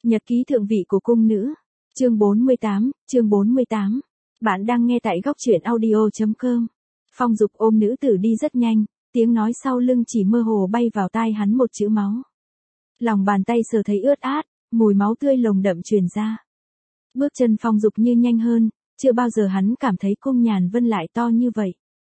Nhật ký thượng vị của cung nữ. Chương 48. Bạn đang nghe tại góc truyện audio.com. Phong Dục ôm nữ tử đi rất nhanh, tiếng nói sau lưng chỉ mơ hồ bay vào tai hắn một chữ máu. Lòng bàn tay sờ thấy ướt át, mùi máu tươi lồng đậm truyền ra. Bước chân Phong Dục như nhanh hơn, chưa bao giờ hắn cảm thấy cung Nhàn Vân lại to như vậy.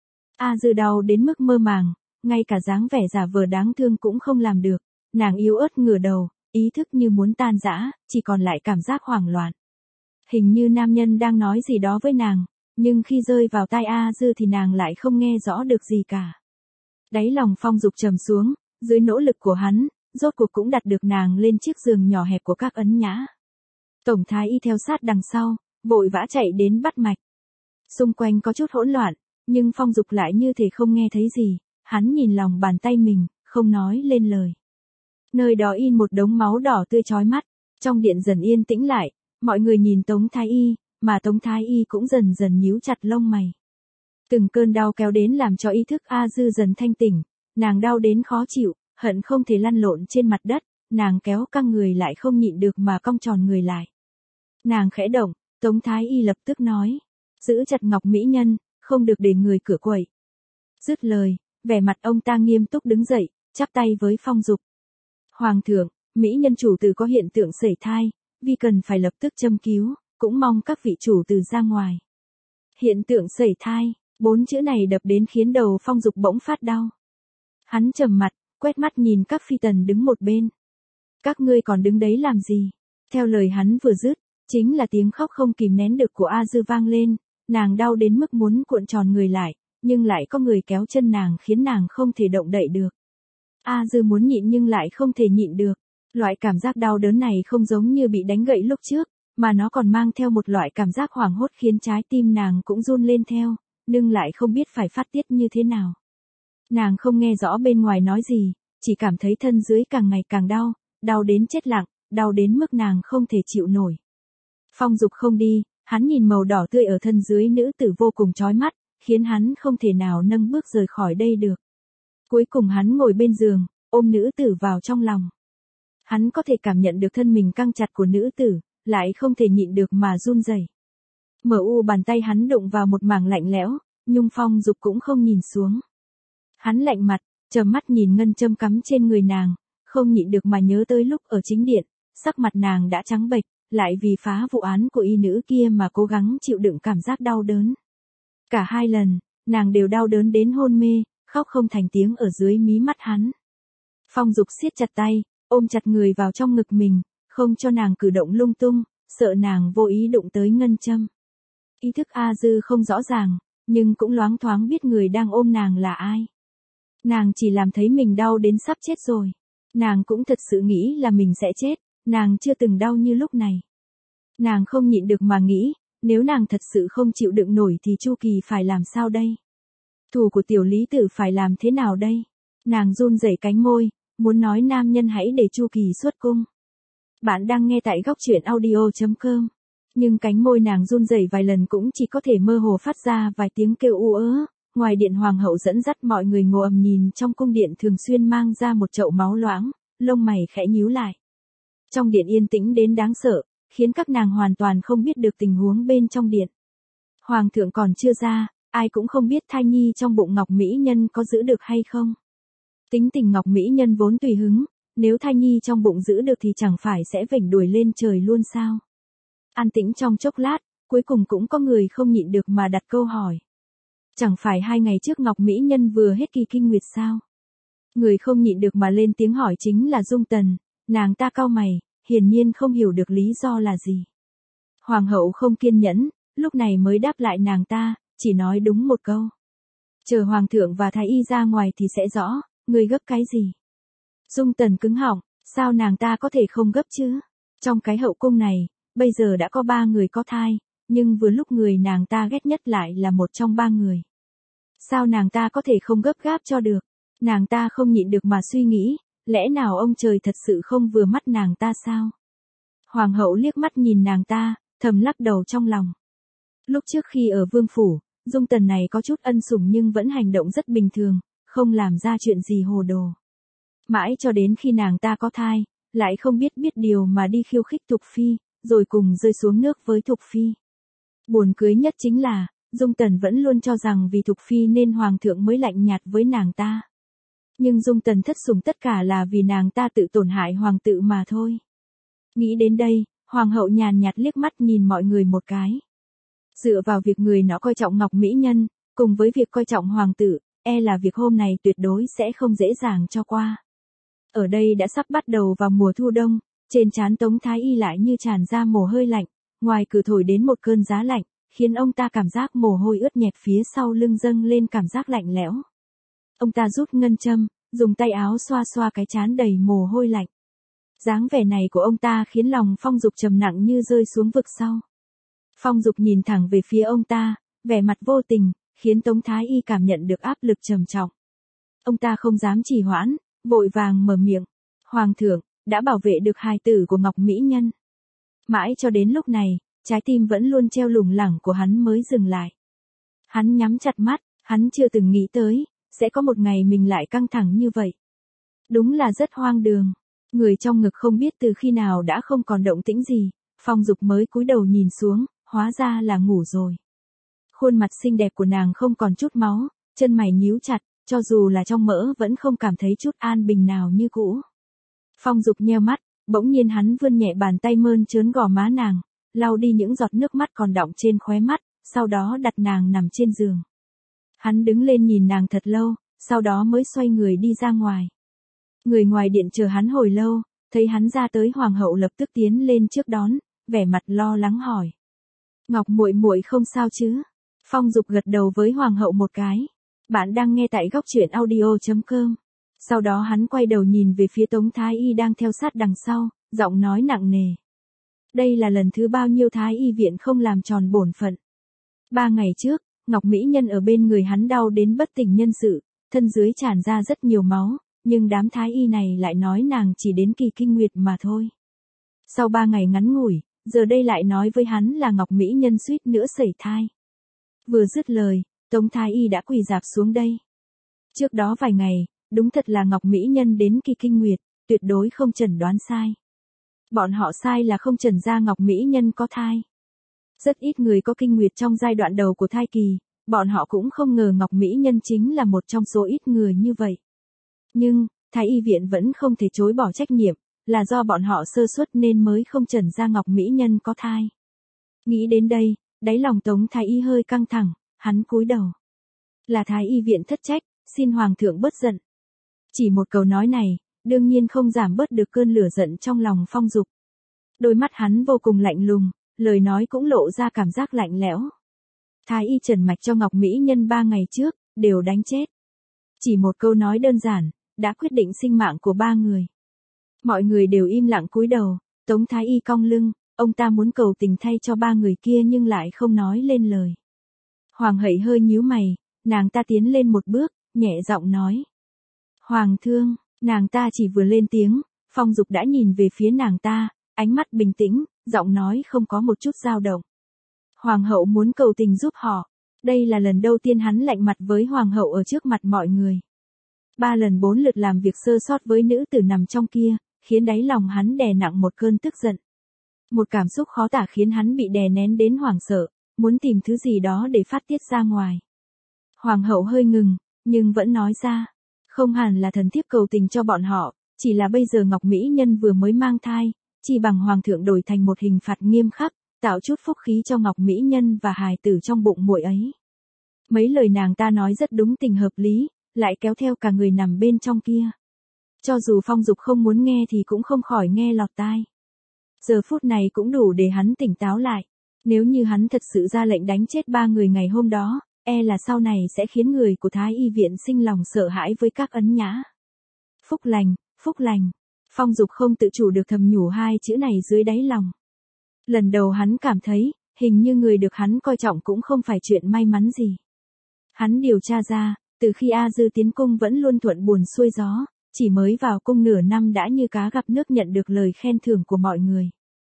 A Dư đau đến mức mơ màng, ngay cả dáng vẻ giả vờ đáng thương cũng không làm được, nàng yếu ớt ngửa đầu, ý thức như muốn tan rã, chỉ còn lại cảm giác hoảng loạn. Hình như nam nhân đang nói gì đó với nàng, nhưng khi rơi vào tai A Dư thì nàng lại không nghe rõ được gì cả. Đáy lòng Phong Dục trầm xuống, dưới nỗ lực của hắn, rốt cuộc cũng đặt được nàng lên chiếc giường nhỏ hẹp của các ấn nhã. Tổng thái y theo sát đằng sau, vội vã chạy đến bắt mạch. Xung quanh có chút hỗn loạn, nhưng Phong Dục lại như thể không nghe thấy gì, hắn nhìn lòng bàn tay mình, không nói lên lời. Nơi đó in một đống máu đỏ tươi chói mắt, trong điện dần yên tĩnh lại, mọi người nhìn Tống thái y, mà Tống thái y cũng dần dần nhíu chặt lông mày. Từng cơn đau kéo đến làm cho ý thức A Dư dần thanh tỉnh, nàng đau đến khó chịu, hận không thể lăn lộn trên mặt đất, nàng kéo căng người lại không nhịn được mà cong tròn người lại. Nàng khẽ động, Tống thái y lập tức nói, giữ chặt Ngọc mỹ nhân, không được để người cửa quậy. Dứt lời, vẻ mặt ông ta nghiêm túc đứng dậy, chắp tay với Phong Dục. Hoàng thượng, mỹ nhân chủ tử có hiện tượng sẩy thai, vì cần phải lập tức châm cứu, cũng mong các vị chủ tử ra ngoài. Hiện tượng sẩy thai, 4 chữ này đập đến khiến đầu Phong Dục bỗng phát đau. Hắn trầm mặt, quét mắt nhìn các phi tần đứng một bên. Các ngươi còn đứng đấy làm gì? Theo lời hắn vừa dứt, chính là tiếng khóc không kìm nén được của A Dư vang lên, nàng đau đến mức muốn cuộn tròn người lại, nhưng lại có người kéo chân nàng khiến nàng không thể động đậy được. A Dư muốn nhịn nhưng lại không thể nhịn được. Loại cảm giác đau đớn này không giống như bị đánh gãy lúc trước, mà nó còn mang theo một loại cảm giác hoảng hốt khiến trái tim nàng cũng run lên theo, nhưng lại không biết phải phát tiết như thế nào. Nàng không nghe rõ bên ngoài nói gì, chỉ cảm thấy thân dưới càng ngày càng đau, đau đến chết lặng, đau đến mức nàng không thể chịu nổi. Phong Dục không đi, hắn nhìn màu đỏ tươi ở thân dưới nữ tử vô cùng chói mắt, khiến hắn không thể nào nâng bước rời khỏi đây được. Cuối cùng hắn ngồi bên giường, ôm nữ tử vào trong lòng. Hắn có thể cảm nhận được thân mình căng chặt của nữ tử, lại không thể nhịn được mà run rẩy. Bàn tay hắn đụng vào một mảng lạnh lẽo, nhưng Phong Dục cũng không nhìn xuống. Hắn lạnh mặt, trầm mắt nhìn ngân châm cắm trên người nàng, không nhịn được mà nhớ tới lúc ở chính điện, sắc mặt nàng đã trắng bệch, lại vì phá vụ án của y nữ kia mà cố gắng chịu đựng cảm giác đau đớn. Cả hai lần, nàng đều đau đớn đến hôn mê, khóc không thành tiếng ở dưới mí mắt hắn. Phong Dục siết chặt tay, ôm chặt người vào trong ngực mình, không cho nàng cử động lung tung, sợ nàng vô ý đụng tới ngân châm. Ý thức A Dư không rõ ràng, nhưng cũng loáng thoáng biết người đang ôm nàng là ai. Nàng chỉ làm thấy mình đau đến sắp chết rồi. Nàng cũng thật sự nghĩ là mình sẽ chết, nàng chưa từng đau như lúc này. Nàng không nhịn được mà nghĩ, nếu nàng thật sự không chịu đựng nổi thì Chu Kỳ phải làm sao đây? Thù của tiểu lý tử phải làm thế nào đây? Nàng run rẩy cánh môi, muốn nói nam nhân hãy để Chu Kỳ xuất cung. Bạn đang nghe tại góc truyện audio.com. Nhưng cánh môi nàng run rẩy vài lần cũng chỉ có thể mơ hồ phát ra vài tiếng kêu u ớ. Ngoài điện hoàng hậu dẫn dắt mọi người ngồi ầm nhìn trong cung điện thường xuyên mang ra một chậu máu loãng, lông mày khẽ nhíu lại. Trong điện yên tĩnh đến đáng sợ, khiến các nàng hoàn toàn không biết được tình huống bên trong điện. Hoàng thượng còn chưa ra, ai cũng không biết thai nhi trong bụng Ngọc mỹ nhân có giữ được hay không. Tính tình Ngọc mỹ nhân vốn tùy hứng, nếu thai nhi trong bụng giữ được thì chẳng phải sẽ vểnh đuổi lên trời luôn sao? An tĩnh trong chốc lát, cuối cùng cũng có người không nhịn được mà đặt câu hỏi. Chẳng phải 2 ngày trước Ngọc mỹ nhân vừa hết kỳ kinh nguyệt sao? Người không nhịn được mà lên tiếng hỏi chính là Dung Tần, nàng ta cau mày, hiển nhiên không hiểu được lý do là gì. Hoàng hậu không kiên nhẫn, lúc này mới đáp lại nàng ta, chỉ nói đúng một câu. Chờ hoàng thượng và thái y ra ngoài thì sẽ rõ, người gấp cái gì? Dung Tần cứng họng, sao nàng ta có thể không gấp chứ? Trong cái hậu cung này, bây giờ đã có 3 người có thai, nhưng vừa lúc người nàng ta ghét nhất lại là một trong 3 người. Sao nàng ta có thể không gấp gáp cho được? Nàng ta không nhịn được mà suy nghĩ, lẽ nào ông trời thật sự không vừa mắt nàng ta sao? Hoàng hậu liếc mắt nhìn nàng ta, thầm lắc đầu trong lòng. Lúc trước khi ở vương phủ, Dung Tần này có chút ân sủng nhưng vẫn hành động rất bình thường, không làm ra chuyện gì hồ đồ. Mãi cho đến khi nàng ta có thai, lại không biết biết điều mà đi khiêu khích Thục Phi, rồi cùng rơi xuống nước với Thục Phi. Buồn cười nhất chính là, Dung Tần vẫn luôn cho rằng vì Thục Phi nên Hoàng thượng mới lạnh nhạt với nàng ta. Nhưng Dung Tần thất sủng tất cả là vì nàng ta tự tổn hại Hoàng tự mà thôi. Nghĩ đến đây, Hoàng hậu nhàn nhạt liếc mắt nhìn mọi người một cái. Dựa vào việc người nó coi trọng Ngọc Mỹ Nhân, cùng với việc coi trọng Hoàng tử, là việc hôm này tuyệt đối sẽ không dễ dàng cho qua. Ở đây đã sắp bắt đầu vào mùa thu đông, trên trán Tống Thái Y lại như tràn ra mồ hôi lạnh, ngoài cửa thổi đến một cơn giá lạnh, khiến ông ta cảm giác mồ hôi ướt nhẹp phía sau lưng dâng lên cảm giác lạnh lẽo. Ông ta rút ngân châm, dùng tay áo xoa xoa cái trán đầy mồ hôi lạnh. Dáng vẻ này của ông ta khiến lòng Phong Dục trầm nặng như rơi xuống vực sâu. Phong Dục nhìn thẳng về phía ông ta, vẻ mặt vô tình, khiến Tống Thái Y cảm nhận được áp lực trầm trọng. Ông ta không dám trì hoãn, vội vàng mở miệng. Hoàng thượng, đã bảo vệ được hài tử của Ngọc Mỹ Nhân. Mãi cho đến lúc này, trái tim vẫn luôn treo lủng lẳng của hắn mới dừng lại. Hắn nhắm chặt mắt, hắn chưa từng nghĩ tới, sẽ có một ngày mình lại căng thẳng như vậy. Đúng là rất hoang đường. Người trong ngực không biết từ khi nào đã không còn động tĩnh gì, Phong Dục mới cúi đầu nhìn xuống, hóa ra là ngủ rồi. Khuôn mặt xinh đẹp của nàng không còn chút máu, chân mày nhíu chặt, cho dù là trong mỡ vẫn không cảm thấy chút an bình nào như cũ. Phong Dục nheo mắt, bỗng nhiên hắn vươn nhẹ bàn tay mơn trớn gò má nàng, lau đi những giọt nước mắt còn đọng trên khóe mắt, sau đó đặt nàng nằm trên giường. Hắn đứng lên nhìn nàng thật lâu, sau đó mới xoay người đi ra ngoài. Người ngoài điện chờ hắn hồi lâu, thấy hắn ra tới Hoàng hậu lập tức tiến lên trước đón, vẻ mặt lo lắng hỏi. Ngọc muội muội không sao chứ? Phong Dục gật đầu với Hoàng hậu một cái. Bạn đang nghe tại góc truyện audio.com. Sau đó hắn quay đầu nhìn về phía Tống Thái Y đang theo sát đằng sau, giọng nói nặng nề. Đây là lần thứ bao nhiêu Thái Y viện không làm tròn bổn phận. 3 ngày trước, Ngọc Mỹ Nhân ở bên người hắn đau đến bất tỉnh nhân sự, thân dưới tràn ra rất nhiều máu, nhưng đám Thái Y này lại nói nàng chỉ đến kỳ kinh nguyệt mà thôi. Sau 3 ngày ngắn ngủi, giờ đây lại nói với hắn là Ngọc Mỹ Nhân suýt nữa sẩy thai. Vừa dứt lời, Tống Thái Y đã quỳ rạp xuống đây. Trước đó vài ngày, đúng thật là Ngọc Mỹ Nhân đến kỳ kinh nguyệt, tuyệt đối không chẩn đoán sai. Bọn họ sai là không chẩn ra Ngọc Mỹ Nhân có thai. Rất ít người có kinh nguyệt trong giai đoạn đầu của thai kỳ, bọn họ cũng không ngờ Ngọc Mỹ Nhân chính là một trong số ít người như vậy. Nhưng, Thái Y viện vẫn không thể chối bỏ trách nhiệm, là do bọn họ sơ suất nên mới không chẩn ra Ngọc Mỹ Nhân có thai. Nghĩ đến đây, đáy lòng Tống Thái Y hơi căng thẳng, hắn cúi đầu. Là Thái Y viện thất trách, xin Hoàng thượng bớt giận. Chỉ một câu nói này, đương nhiên không giảm bớt được cơn lửa giận trong lòng Phong Dục. Đôi mắt hắn vô cùng lạnh lùng, lời nói cũng lộ ra cảm giác lạnh lẽo. Thái Y trần mạch cho Ngọc Mỹ Nhân 3 ngày trước, đều đánh chết. Chỉ một câu nói đơn giản, đã quyết định sinh mạng của 3 người. Mọi người đều im lặng cúi đầu, Tống Thái Y cong lưng, ông ta muốn cầu tình thay cho 3 người kia nhưng lại không nói lên lời. Hoàng hậu hơi nhíu mày, nàng ta tiến lên một bước, nhẹ giọng nói. Hoàng thương, nàng ta chỉ vừa lên tiếng, Phong Dục đã nhìn về phía nàng ta, ánh mắt bình tĩnh, giọng nói không có một chút dao động. Hoàng hậu muốn cầu tình giúp họ. Đây là lần đầu tiên hắn lạnh mặt với Hoàng hậu ở trước mặt mọi người. 3 lần 4 lượt làm việc sơ sót với nữ tử nằm trong kia, khiến đáy lòng hắn đè nặng một cơn tức giận. Một cảm xúc khó tả khiến hắn bị đè nén đến hoảng sợ, muốn tìm thứ gì đó để phát tiết ra ngoài. Hoàng hậu hơi ngừng, nhưng vẫn nói ra. Không hẳn là thần thiếp cầu tình cho bọn họ, chỉ là bây giờ Ngọc Mỹ Nhân vừa mới mang thai, chỉ bằng Hoàng thượng đổi thành một hình phạt nghiêm khắc, tạo chút phúc khí cho Ngọc Mỹ Nhân và hài tử trong bụng muội ấy. Mấy lời nàng ta nói rất đúng tình hợp lý, lại kéo theo cả người nằm bên trong kia. Cho dù Phong Dục không muốn nghe thì cũng không khỏi nghe lọt tai. Giờ phút này cũng đủ để hắn tỉnh táo lại. Nếu như hắn thật sự ra lệnh đánh chết 3 người ngày hôm đó, là sau này sẽ khiến người của Thái Y viện sinh lòng sợ hãi với các ấn nhã. Phúc lành, phúc lành. Phong Dục không tự chủ được thầm nhủ 2 chữ này dưới đáy lòng. Lần đầu hắn cảm thấy, hình như người được hắn coi trọng cũng không phải chuyện may mắn gì. Hắn điều tra ra, từ khi A Dư tiến cung vẫn luôn thuận buồm xuôi gió, chỉ mới vào cung nửa năm đã như cá gặp nước nhận được lời khen thưởng của mọi người.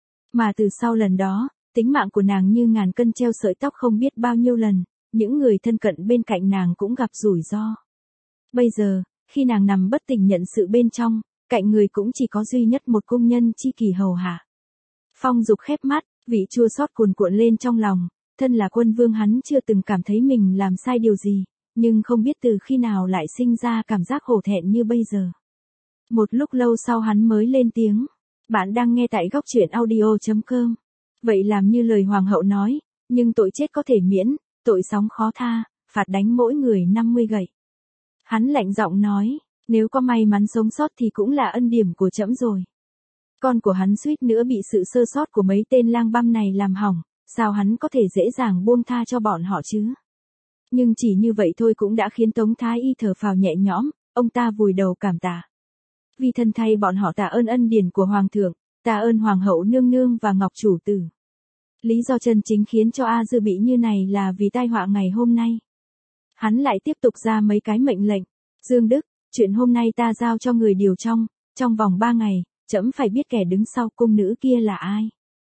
Mà từ sau lần đó, tính mạng của nàng như ngàn cân treo sợi tóc không biết bao nhiêu lần, những người thân cận bên cạnh nàng cũng gặp rủi ro. Bây giờ, khi nàng nằm bất tỉnh nhận sự bên trong, cạnh người cũng chỉ có duy nhất một cung nhân chi kỷ hầu hạ. Phong Dục khép mắt, vị chua xót cuồn cuộn lên trong lòng, thân là quân vương hắn chưa từng cảm thấy mình làm sai điều gì, nhưng không biết từ khi nào lại sinh ra cảm giác hổ thẹn như bây giờ. Một lúc lâu sau hắn mới lên tiếng, bạn đang nghe tại góc truyện audio.com. Vậy làm như lời hoàng hậu nói, nhưng tội chết có thể miễn, tội sống khó tha, phạt đánh mỗi người 50 gậy. Hắn lạnh giọng nói, nếu có may mắn sống sót thì cũng là ân điểm của trẫm rồi. Con của hắn suýt nữa bị sự sơ sót của mấy tên lang băm này làm hỏng, sao hắn có thể dễ dàng buông tha cho bọn họ chứ? Nhưng chỉ như vậy thôi cũng đã khiến Tống Thái Y thở phào nhẹ nhõm, ông ta vùi đầu cảm tạ. Vì thân thay bọn họ tạ ơn ân điển của hoàng thượng, tạ ơn hoàng hậu nương nương và ngọc chủ tử. Lý do chân chính khiến cho A Dư bị như này là vì tai họa ngày hôm nay. Hắn lại tiếp tục ra mấy cái mệnh lệnh. Dương Đức, chuyện hôm nay ta giao cho người điều trong vòng 3 ngày, trẫm phải biết kẻ đứng sau cung nữ kia là ai.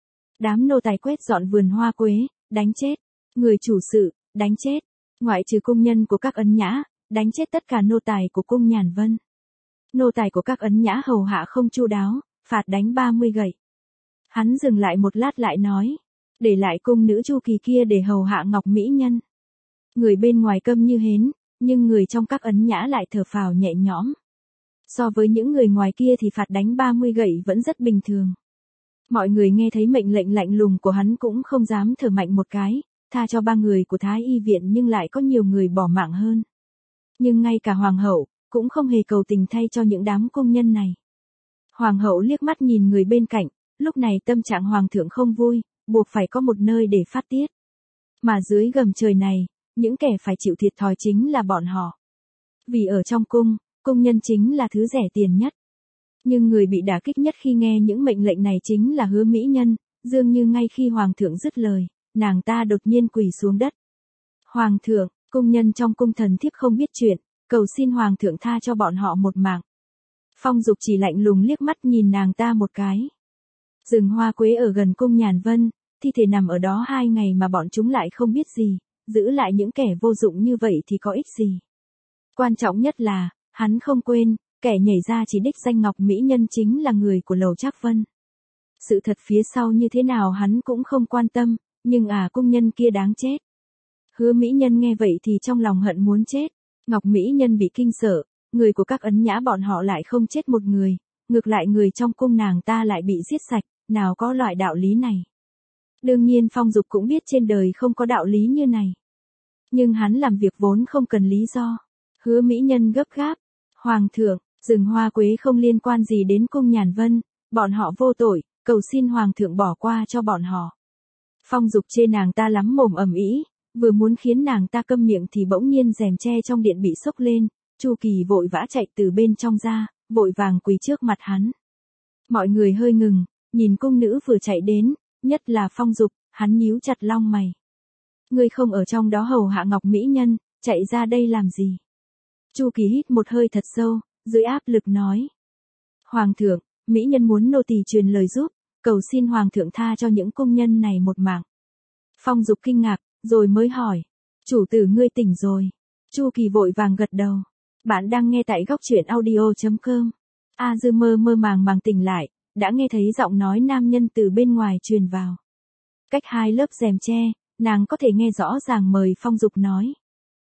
Đám nô tài quét dọn vườn hoa quế, đánh chết. Người chủ sự, đánh chết. Ngoại trừ cung nhân của các ấn nhã, đánh chết tất cả nô tài của cung Nhàn Vân. Nô tài của các ấn nhã hầu hạ không chu đáo, phạt đánh 30 gậy. Hắn dừng lại một lát lại nói, để lại cung nữ Chu Kỳ kia để hầu hạ Ngọc Mỹ Nhân. Người bên ngoài câm như hến, nhưng người trong các ấn nhã lại thở phào nhẹ nhõm. So với những người ngoài kia thì phạt đánh 30 gậy vẫn rất bình thường. Mọi người nghe thấy mệnh lệnh lạnh lùng của hắn cũng không dám thở mạnh một cái, tha cho 3 người của Thái Y viện nhưng lại có nhiều người bỏ mạng hơn. Nhưng ngay cả hoàng hậu, cũng không hề cầu tình thay cho những đám công nhân này. Hoàng hậu liếc mắt nhìn người bên cạnh, lúc này tâm trạng hoàng thượng không vui, buộc phải có một nơi để phát tiết. Mà dưới gầm trời này, những kẻ phải chịu thiệt thòi chính là bọn họ. Vì ở trong cung, công nhân chính là thứ rẻ tiền nhất. Nhưng người bị đả kích nhất khi nghe những mệnh lệnh này chính là Hứa Mỹ Nhân, dường như ngay khi hoàng thượng dứt lời, nàng ta đột nhiên quỳ xuống đất. Hoàng thượng, công nhân trong cung thần thiếp không biết chuyện, cầu xin hoàng thượng tha cho bọn họ một mạng. Phong Dục chỉ lạnh lùng liếc mắt nhìn nàng ta một cái. Rừng hoa quế ở gần cung Nhàn Vân, thi thể nằm ở đó 2 ngày mà bọn chúng lại không biết gì, giữ lại những kẻ vô dụng như vậy thì có ích gì. Quan trọng nhất là, hắn không quên, kẻ nhảy ra chỉ đích danh Ngọc Mỹ Nhân chính là người của Lầu Trác Vân. Sự thật phía sau như thế nào hắn cũng không quan tâm, nhưng cung nhân kia đáng chết. Hứa Mỹ Nhân nghe vậy thì trong lòng hận muốn chết. Ngọc Mỹ Nhân bị kinh sợ, người của các ấn nhã bọn họ lại không chết một người, ngược lại người trong cung nàng ta lại bị giết sạch, nào có loại đạo lý này. Đương nhiên Phong Dục cũng biết trên đời không có đạo lý như này. Nhưng hắn làm việc vốn không cần lý do. Hứa Mỹ Nhân gấp gáp. Hoàng thượng, rừng hoa quế không liên quan gì đến cung Nhàn Vân, bọn họ vô tội, cầu xin hoàng thượng bỏ qua cho bọn họ. Phong Dục chê nàng ta lắm mồm ầm ĩ, vừa muốn khiến nàng ta câm miệng thì bỗng nhiên rèm tre trong điện bị xốc lên, Chu Kỳ vội vã chạy từ bên trong ra, vội vàng quỳ trước mặt hắn. Mọi người hơi ngừng, nhìn cung nữ vừa chạy đến, nhất là Phong Dục, hắn nhíu chặt lông mày. Ngươi không ở trong đó hầu hạ Ngọc Mỹ Nhân, chạy ra đây làm gì? Chu Kỳ hít một hơi thật sâu, dưới áp lực nói. Hoàng thượng, Mỹ Nhân muốn nô tỳ truyền lời giúp, cầu xin hoàng thượng tha cho những công nhân này một mạng. Phong Dục kinh ngạc, rồi mới hỏi. Chủ tử ngươi tỉnh rồi. Chu Kỳ vội vàng gật đầu. Bạn đang nghe tại góc truyện audio.com. A Dư mơ màng tỉnh lại, đã nghe thấy giọng nói nam nhân từ bên ngoài truyền vào. Cách 2 lớp rèm tre, nàng có thể nghe rõ ràng mời Phong Dục nói.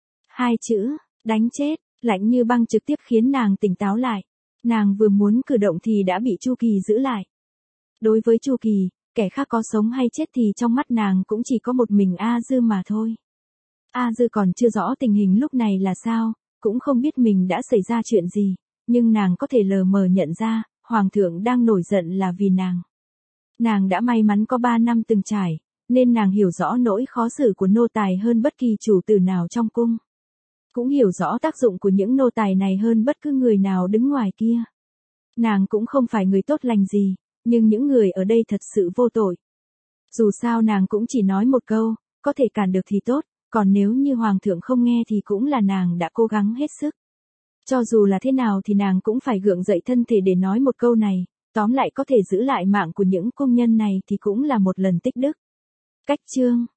2 chữ, đánh chết, lạnh như băng trực tiếp khiến nàng tỉnh táo lại. Nàng vừa muốn cử động thì đã bị Chu Kỳ giữ lại. Đối với Chu Kỳ, kẻ khác có sống hay chết thì trong mắt nàng cũng chỉ có một mình A Dư mà thôi. A Dư còn chưa rõ tình hình lúc này là sao, cũng không biết mình đã xảy ra chuyện gì, nhưng nàng có thể lờ mờ nhận ra, hoàng thượng đang nổi giận là vì nàng. Nàng đã may mắn có 3 năm từng trải, nên nàng hiểu rõ nỗi khó xử của nô tài hơn bất kỳ chủ tử nào trong cung. Cũng hiểu rõ tác dụng của những nô tài này hơn bất cứ người nào đứng ngoài kia. Nàng cũng không phải người tốt lành gì, nhưng những người ở đây thật sự vô tội. Dù sao nàng cũng chỉ nói một câu, có thể cản được thì tốt, còn nếu như hoàng thượng không nghe thì cũng là nàng đã cố gắng hết sức. Cho dù là thế nào thì nàng cũng phải gượng dậy thân thể để nói một câu này, tóm lại có thể giữ lại mạng của những công nhân này thì cũng là một lần tích đức. Cách chương